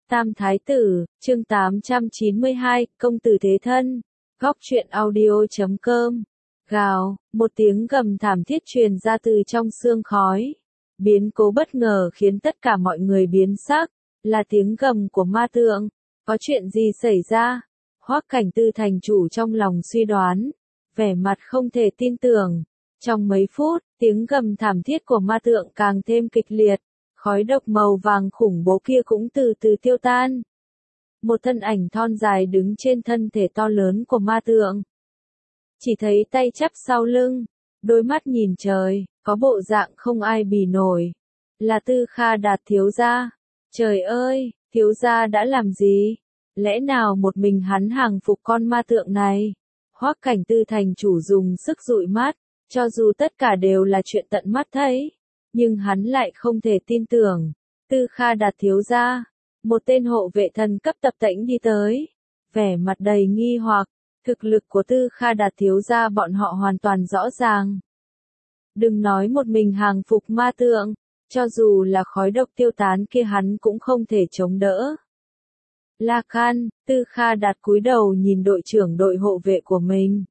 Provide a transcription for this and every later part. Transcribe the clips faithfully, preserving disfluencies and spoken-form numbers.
Tam Thái Tử, chương tám trăm chín mươi hai, Công tử thế thân. Góc truyện audio chấm com. Gào, một tiếng gầm thảm thiết truyền ra từ trong sương khói. Biến cố bất ngờ khiến tất cả mọi người biến sắc, là tiếng gầm của ma tượng. Có chuyện gì xảy ra? Hoắc Cảnh Tư thành chủ trong lòng suy đoán, vẻ mặt không thể tin tưởng. Trong mấy phút, tiếng gầm thảm thiết của ma tượng càng thêm kịch liệt. Khói độc màu vàng khủng bố kia cũng từ từ tiêu tan. Một thân ảnh thon dài đứng trên thân thể to lớn của ma tượng. Chỉ thấy tay chắp sau lưng, đôi mắt nhìn trời, có bộ dạng không ai bì nổi. Là Tư Kha Đạt thiếu gia. Trời ơi, thiếu gia đã làm gì? Lẽ nào một mình hắn hàng phục con ma tượng này? Hoắc Cảnh Tư thành chủ dùng sức dụi mắt, cho dù tất cả đều là chuyện tận mắt thấy. Nhưng hắn lại không thể tin tưởng. Tư Kha Đạt thiếu gia, một tên hộ vệ thần cấp tập tễnh đi tới, vẻ mặt đầy nghi hoặc. Thực lực của Tư Kha Đạt thiếu gia bọn họ hoàn toàn rõ ràng. Đừng nói một mình hàng phục ma tượng, cho dù là khói độc tiêu tán kia hắn cũng không thể chống đỡ. La Khan, Tư Kha Đạt cúi đầu nhìn đội trưởng đội hộ vệ của mình,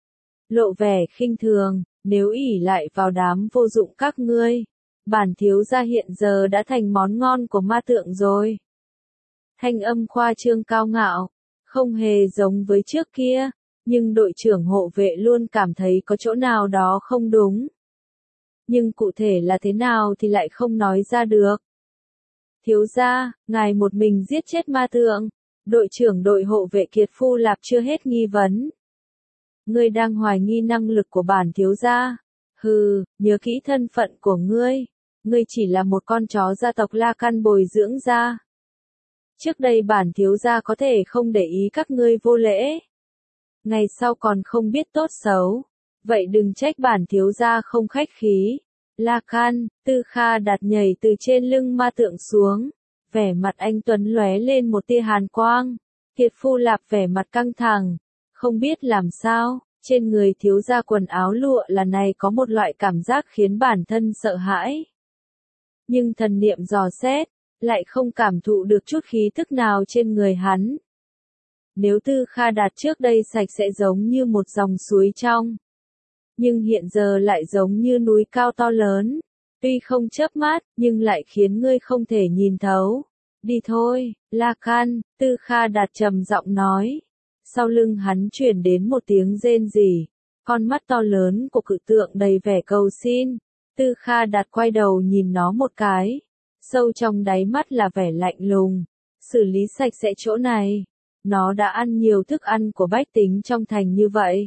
lộ vẻ khinh thường. Nếu ỷ lại vào đám vô dụng các ngươi, bản thiếu gia hiện giờ đã thành món ngon của ma tượng rồi. Thanh âm khoa trương cao ngạo, không hề giống với trước kia, nhưng đội trưởng hộ vệ luôn cảm thấy có chỗ nào đó không đúng. Nhưng cụ thể là thế nào thì lại không nói ra được. Thiếu gia, ngài một mình giết chết ma tượng. Đội trưởng đội hộ vệ Kiệt Phu Lạp chưa hết nghi vấn. Ngươi đang hoài nghi năng lực của bản thiếu gia. Hừ, nhớ kỹ thân phận của ngươi. Ngươi chỉ là một con chó gia tộc La Căn bồi dưỡng ra. Trước đây bản thiếu gia có thể không để ý các ngươi vô lễ. Ngày sau còn không biết tốt xấu. Vậy đừng trách bản thiếu gia không khách khí. La Căn, Tư Kha Đạt nhảy từ trên lưng ma tượng xuống. Vẻ mặt anh tuấn lóe lên một tia hàn quang. Kiệt Phu Lạp vẻ mặt căng thẳng. Không biết làm sao, trên người thiếu gia quần áo lụa là này có một loại cảm giác khiến bản thân sợ hãi. Nhưng thần niệm dò xét, lại không cảm thụ được chút khí tức nào trên người hắn. Nếu Tư Kha Đạt trước đây sạch sẽ giống như một dòng suối trong, nhưng hiện giờ lại giống như núi cao to lớn, tuy không chớp mắt, nhưng lại khiến ngươi không thể nhìn thấu. Đi thôi, La Khan, Tư Kha Đạt trầm giọng nói. Sau lưng hắn truyền đến một tiếng rên rỉ, con mắt to lớn của cự tượng đầy vẻ cầu xin. Tư Kha Đạt quay đầu nhìn nó một cái, sâu trong đáy mắt là vẻ lạnh lùng. Xử lý sạch sẽ chỗ này. Nó đã ăn nhiều thức ăn của bách tính trong thành như vậy.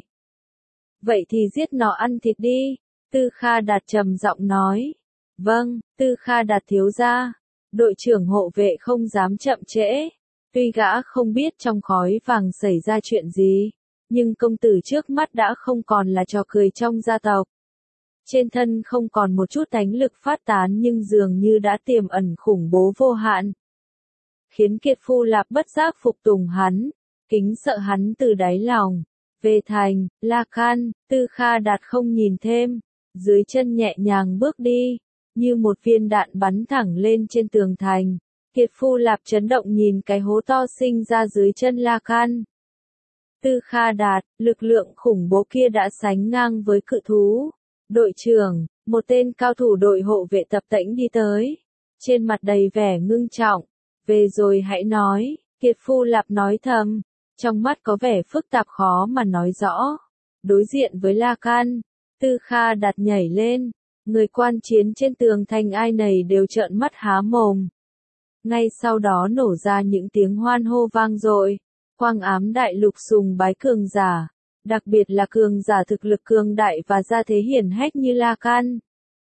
Vậy thì giết nó ăn thịt đi. Tư Kha Đạt trầm giọng nói. Vâng, Tư Kha Đạt thiếu gia. Đội trưởng hộ vệ không dám chậm trễ. Tuy gã không biết trong khói vàng xảy ra chuyện gì, nhưng công tử trước mắt đã không còn là trò cười trong gia tộc. Trên thân không còn một chút thánh lực phát tán nhưng dường như đã tiềm ẩn khủng bố vô hạn. Khiến Kiệt Phu Lạp bất giác phục tùng hắn, kính sợ hắn từ đáy lòng. Về thành, La Khan, Tư Kha Đạt không nhìn thêm, dưới chân nhẹ nhàng bước đi, như một viên đạn bắn thẳng lên trên tường thành. Kiệt Phu Lạp chấn động nhìn cái hố to sinh ra dưới chân La Khan. Tư Kha Đạt, lực lượng khủng bố kia đã sánh ngang với cự thú. Đội trưởng, một tên cao thủ đội hộ vệ tập tễnh đi tới. Trên mặt đầy vẻ ngưng trọng. Về rồi hãy nói, Kiệt Phu Lạp nói thầm. Trong mắt có vẻ phức tạp khó mà nói rõ. Đối diện với La Khan, Tư Kha Đạt nhảy lên. Người quan chiến trên tường thành ai nấy đều trợn mắt há mồm. Ngay sau đó nổ ra những tiếng hoan hô vang dội. Quang Ám Đại Lục sùng bái cường giả, đặc biệt là cường giả thực lực cường đại và gia thế hiển hách như La Khan.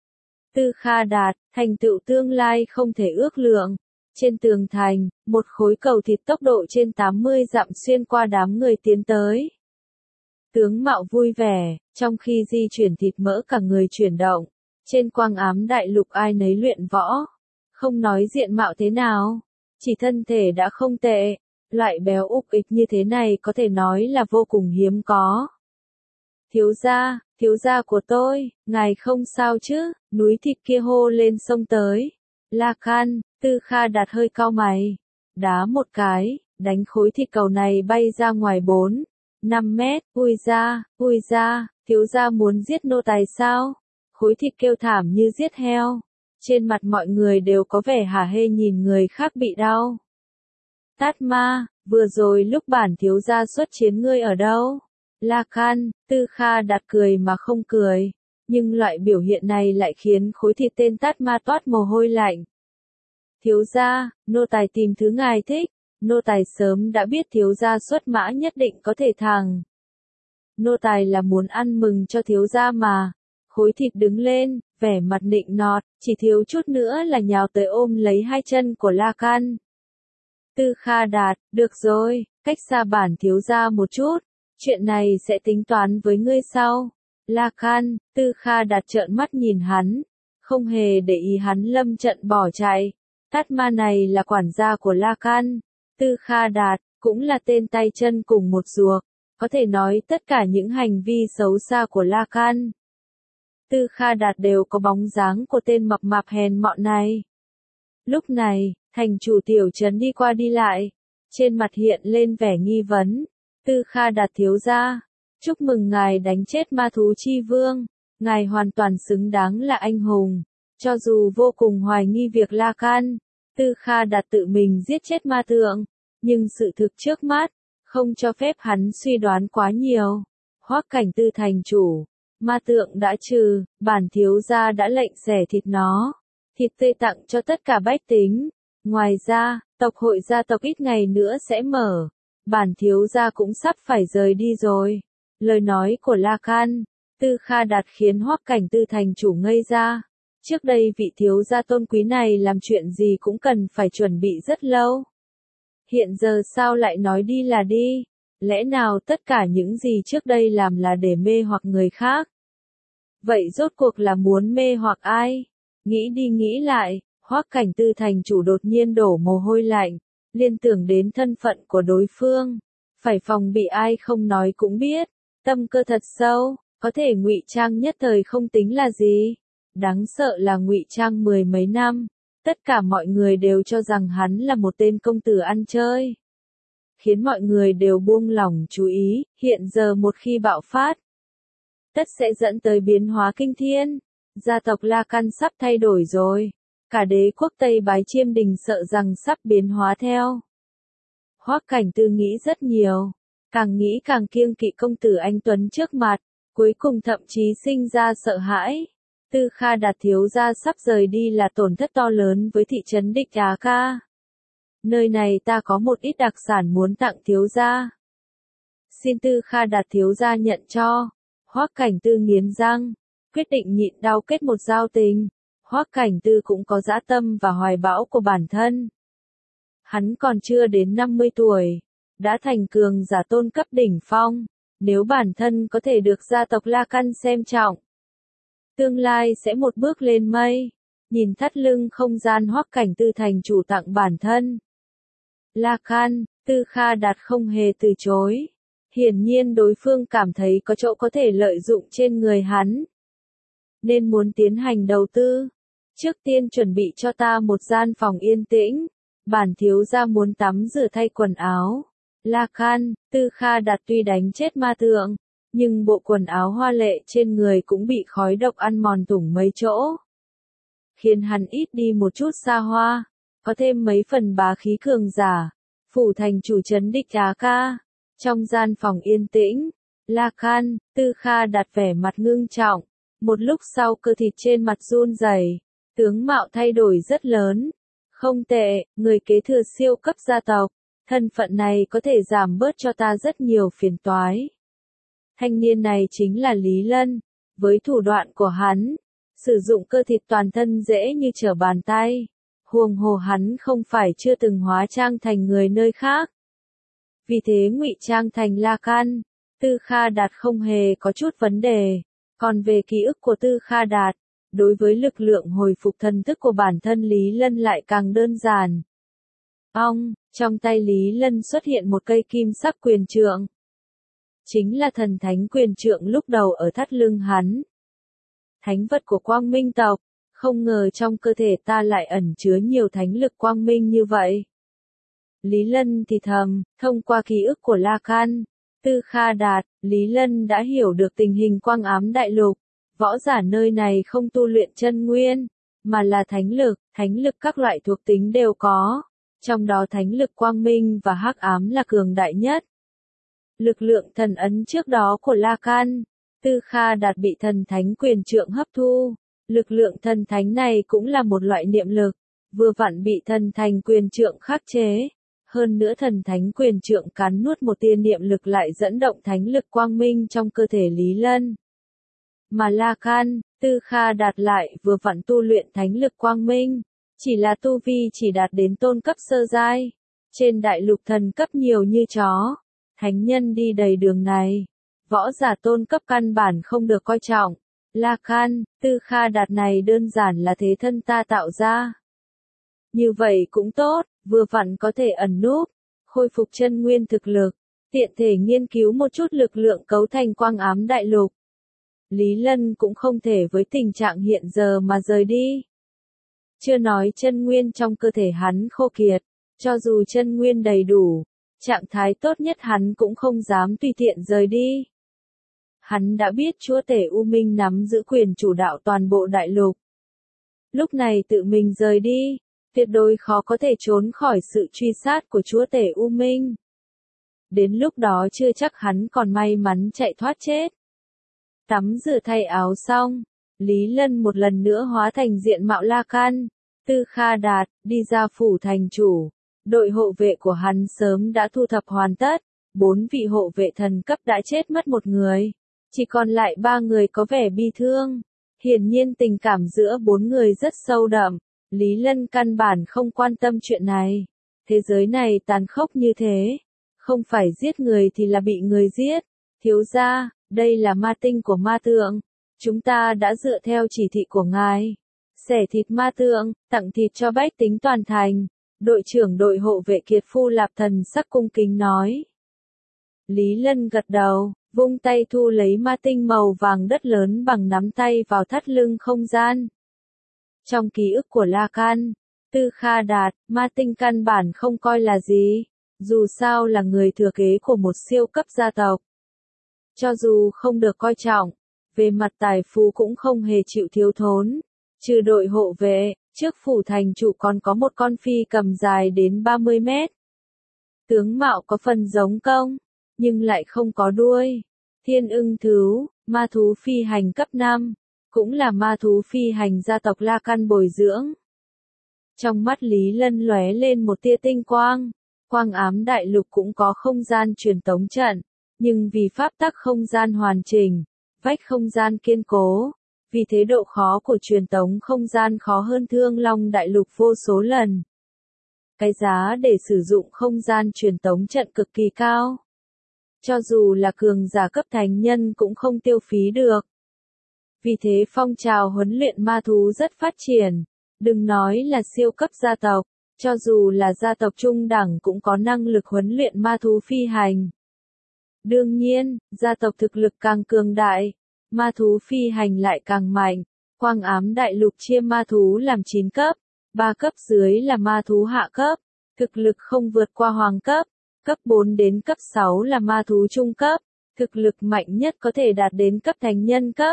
Tư Kha Đạt, thành tựu tương lai không thể ước lượng. Trên tường thành, một khối cầu thịt tốc độ trên tám mươi dặm xuyên qua đám người tiến tới. Tướng mạo vui vẻ, trong khi di chuyển thịt mỡ cả người chuyển động. Trên Quang Ám Đại Lục ai nấy luyện võ. Không nói diện mạo thế nào, chỉ thân thể đã không tệ, loại béo ục ịch như thế này có thể nói là vô cùng hiếm có. Thiếu gia, thiếu gia của tôi, ngài không sao chứ? Núi thịt kia hô lên xông tới. La Khan, Tư Kha Đạt hơi cau mày, đá một cái, đánh khối thịt cầu này bay ra ngoài bốn, năm mét, ui ra, ui ra, thiếu gia muốn giết nô tài sao? Khối thịt kêu thảm như giết heo. Trên mặt mọi người đều có vẻ hả hê nhìn người khác bị đau. Tát Ma, vừa rồi lúc bản thiếu gia xuất chiến ngươi ở đâu? La Can, Tư Kha Đạt cười mà không cười, nhưng loại biểu hiện này lại khiến khối thịt tên Tát Ma toát mồ hôi lạnh. Thiếu gia, nô tài tìm thứ ngài thích, nô tài sớm đã biết thiếu gia xuất mã nhất định có thể thắng. Nô tài là muốn ăn mừng cho thiếu gia mà. Khối thịt đứng lên, vẻ mặt nịnh nọt, chỉ thiếu chút nữa là nhào tới ôm lấy hai chân của La Can. Tư Kha Đạt, được rồi, cách xa bản thiếu gia một chút, chuyện này sẽ tính toán với ngươi sau. La Can, Tư Kha Đạt trợn mắt nhìn hắn, không hề để ý hắn lâm trận bỏ chạy. Tát Ma này là quản gia của La Can, Tư Kha Đạt, cũng là tên tay chân cùng một ruột, có thể nói tất cả những hành vi xấu xa của La Can. Tư Kha Đạt đều có bóng dáng của tên mập mạp hèn mọn này. Lúc này, thành chủ tiểu trấn đi qua đi lại, trên mặt hiện lên vẻ nghi vấn. Tư Kha Đạt thiếu gia, chúc mừng ngài đánh chết ma thú chi vương, ngài hoàn toàn xứng đáng là anh hùng. Cho dù vô cùng hoài nghi việc La Can, Tư Kha Đạt tự mình giết chết ma tượng, nhưng sự thực trước mắt, không cho phép hắn suy đoán quá nhiều. Hoắc Cảnh Tư thành chủ, ma tượng đã trừ, bản thiếu gia đã lệnh xẻ thịt nó, thịt tươi tặng cho tất cả bách tính. Ngoài ra, tộc hội gia tộc ít ngày nữa sẽ mở, bản thiếu gia cũng sắp phải rời đi rồi. Lời nói của La Can, Tư Kha Đạt khiến Hoắc Cảnh Tư thành chủ ngây ra. Trước đây vị thiếu gia tôn quý này làm chuyện gì cũng cần phải chuẩn bị rất lâu. Hiện giờ sao lại nói đi là đi? Lẽ nào tất cả những gì trước đây làm là để mê hoặc người khác? Vậy rốt cuộc là muốn mê hoặc ai? Nghĩ đi nghĩ lại, Hoắc Cảnh Tư thành chủ đột nhiên đổ mồ hôi lạnh, liên tưởng đến thân phận của đối phương, phải phòng bị ai không nói cũng biết, tâm cơ thật sâu, có thể ngụy trang nhất thời không tính là gì, đáng sợ là ngụy trang mười mấy năm, tất cả mọi người đều cho rằng hắn là một tên công tử ăn chơi, khiến mọi người đều buông lỏng chú ý, hiện giờ một khi bạo phát, tất sẽ dẫn tới biến hóa kinh thiên, gia tộc La Can sắp thay đổi rồi. Cả đế quốc Tây Bái Chiêm Đình sợ rằng sắp biến hóa theo. Hoắc Cảnh Tư nghĩ rất nhiều, càng nghĩ càng kiêng kỵ công tử anh tuấn trước mặt, cuối cùng thậm chí sinh ra sợ hãi. Tư Kha Đạt thiếu gia sắp rời đi là tổn thất to lớn với thị trấn Địch Á Ca. Nơi này ta có một ít đặc sản muốn tặng thiếu gia. Xin Tư Kha Đạt thiếu gia nhận cho. Hoắc Cảnh Tư nghiến răng, quyết định nhịn đau kết một giao tình. Hoắc Cảnh Tư cũng có dã tâm và hoài bão của bản thân. Hắn còn chưa đến năm mươi tuổi, đã thành cường giả tôn cấp đỉnh phong, nếu bản thân có thể được gia tộc La Can xem trọng, tương lai sẽ một bước lên mây. Nhìn thắt lưng không gian Hoắc Cảnh Tư thành chủ tặng bản thân. La Can, Tư Kha Đạt không hề từ chối. Hiển nhiên đối phương cảm thấy có chỗ có thể lợi dụng trên người hắn, nên muốn tiến hành đầu tư. Trước tiên chuẩn bị cho ta một gian phòng yên tĩnh, bản thiếu gia muốn tắm rửa thay quần áo. La Can, Tư Kha Đạt tuy đánh chết ma tượng, nhưng bộ quần áo hoa lệ trên người cũng bị khói độc ăn mòn thủng mấy chỗ, khiến hắn ít đi một chút xa hoa, có thêm mấy phần bá khí cường giả. Phủ thành chủ trấn Địch Á Ca, trong gian phòng yên tĩnh, La Can, Tư Kha Đạt vẻ mặt ngưng trọng, một lúc sau cơ thịt trên mặt run rẩy, tướng mạo thay đổi rất lớn. Không tệ, người kế thừa siêu cấp gia tộc, thân phận này có thể giảm bớt cho ta rất nhiều phiền toái. Thanh niên này chính là Lý Lân, với thủ đoạn của hắn, sử dụng cơ thịt toàn thân dễ như trở bàn tay. Huống hồ hắn không phải chưa từng hóa trang thành người nơi khác. Vì thế ngụy trang thành La Can, Tư Kha Đạt không hề có chút vấn đề. Còn về ký ức của Tư Kha Đạt, đối với lực lượng hồi phục thần thức của bản thân Lý Lân lại càng đơn giản. Ong, trong tay Lý Lân xuất hiện một cây kim sắc quyền trượng. Chính là thần thánh quyền trượng lúc đầu ở thắt lưng hắn. Thánh vật của Quang Minh tộc, không ngờ trong cơ thể ta lại ẩn chứa nhiều thánh lực quang minh như vậy. Lý Lân thì thầm, thông qua ký ức của La Can, Tư Kha Đạt, Lý Lân đã hiểu được tình hình quang ám đại lục. Võ giả nơi này không tu luyện chân nguyên, mà là thánh lực, thánh lực các loại thuộc tính đều có. Trong đó thánh lực quang minh và hắc ám là cường đại nhất. Lực lượng thần ấn trước đó của La Can, Tư Kha Đạt bị thần thánh quyền trượng hấp thu. Lực lượng thần thánh này cũng là một loại niệm lực, vừa vặn bị thần thành quyền trượng khắc chế. Hơn nữa thần thánh quyền trượng cắn nuốt một tia niệm lực lại dẫn động thánh lực quang minh trong cơ thể Lý Lân. Mà La Can, Tư Kha Đạt lại vừa vặn tu luyện thánh lực quang minh, chỉ là tu vi chỉ đạt đến tôn cấp sơ giai. Trên đại lục thần cấp nhiều như chó, thánh nhân đi đầy đường này, võ giả tôn cấp căn bản không được coi trọng. La Can, Tư Kha Đạt này đơn giản là thế thân ta tạo ra. Như vậy cũng tốt, vừa vặn có thể ẩn núp, khôi phục chân nguyên thực lực, tiện thể nghiên cứu một chút lực lượng cấu thành quang ám đại lục. Lý Lân cũng không thể với tình trạng hiện giờ mà rời đi. Chưa nói chân nguyên trong cơ thể hắn khô kiệt, cho dù chân nguyên đầy đủ, trạng thái tốt nhất hắn cũng không dám tùy tiện rời đi. Hắn đã biết chúa tể U Minh nắm giữ quyền chủ đạo toàn bộ đại lục. Lúc này tự mình rời đi, tuyệt đối khó có thể trốn khỏi sự truy sát của chúa tể U Minh. Đến lúc đó chưa chắc hắn còn may mắn chạy thoát chết. Tắm rửa thay áo xong, Lý Lân một lần nữa hóa thành diện mạo La Can, Tư Kha Đạt, đi ra phủ thành chủ. Đội hộ vệ của hắn sớm đã thu thập hoàn tất, bốn vị hộ vệ thần cấp đã chết mất một người, chỉ còn lại ba người có vẻ bi thương. Hiển nhiên tình cảm giữa bốn người rất sâu đậm, Lý Lân căn bản không quan tâm chuyện này. Thế giới này tàn khốc như thế, không phải giết người thì là bị người giết. Thiếu gia, đây là ma tinh của ma tượng, chúng ta đã dựa theo chỉ thị của ngài, xẻ thịt ma tượng, tặng thịt cho bách tính toàn thành. Đội trưởng đội hộ vệ Kiệt Phu Lạp thần sắc cung kính nói. Lý Lân gật đầu, vung tay thu lấy ma tinh màu vàng đất lớn bằng nắm tay vào thắt lưng không gian. Trong ký ức của La Can, Tư Kha Đạt, ma tinh căn bản không coi là gì, dù sao là người thừa kế của một siêu cấp gia tộc. Cho dù không được coi trọng, về mặt tài phú cũng không hề chịu thiếu thốn. Trừ đội hộ vệ, trước phủ thành chủ còn có một con phi cầm dài đến ba mươi mét. Tướng mạo có phần giống công, nhưng lại không có đuôi. Thiên ưng thú, ma thú phi hành cấp năm, cũng là ma thú phi hành gia tộc La Can bồi dưỡng. Trong mắt Lý Lân lóe lên một tia tinh quang, quang ám đại lục cũng có không gian truyền tống trận, nhưng vì pháp tắc không gian hoàn chỉnh, vách không gian kiên cố, vì thế độ khó của truyền tống không gian khó hơn Thương Long đại lục vô số lần. Cái giá để sử dụng không gian truyền tống trận cực kỳ cao. Cho dù là cường giả cấp thánh nhân cũng không tiêu phí được. Vì thế phong trào huấn luyện ma thú rất phát triển, đừng nói là siêu cấp gia tộc, cho dù là gia tộc trung đẳng cũng có năng lực huấn luyện ma thú phi hành. Đương nhiên, gia tộc thực lực càng cường đại, ma thú phi hành lại càng mạnh. Quang ám đại lục chia ma thú làm chín cấp, ba cấp dưới là ma thú hạ cấp, thực lực không vượt qua hoàng cấp, cấp bốn đến cấp sáu là ma thú trung cấp, thực lực mạnh nhất có thể đạt đến cấp thánh nhân cấp.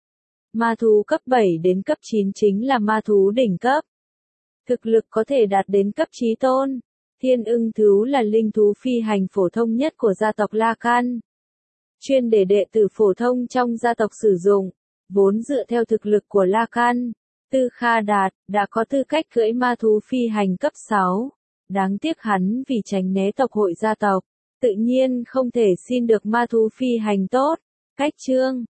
Ma thú cấp bảy đến cấp chín chính là ma thú đỉnh cấp, thực lực có thể đạt đến cấp chí tôn. Thiên ưng thú là linh thú phi hành phổ thông nhất của gia tộc La Can, chuyên để đệ tử phổ thông trong gia tộc sử dụng, vốn dựa theo thực lực của La Can. Tư Kha Đạt đã có tư cách cưỡi ma thú phi hành cấp sáu, đáng tiếc hắn vì tránh né tộc hội gia tộc, tự nhiên không thể xin được ma thú phi hành tốt. Cách chương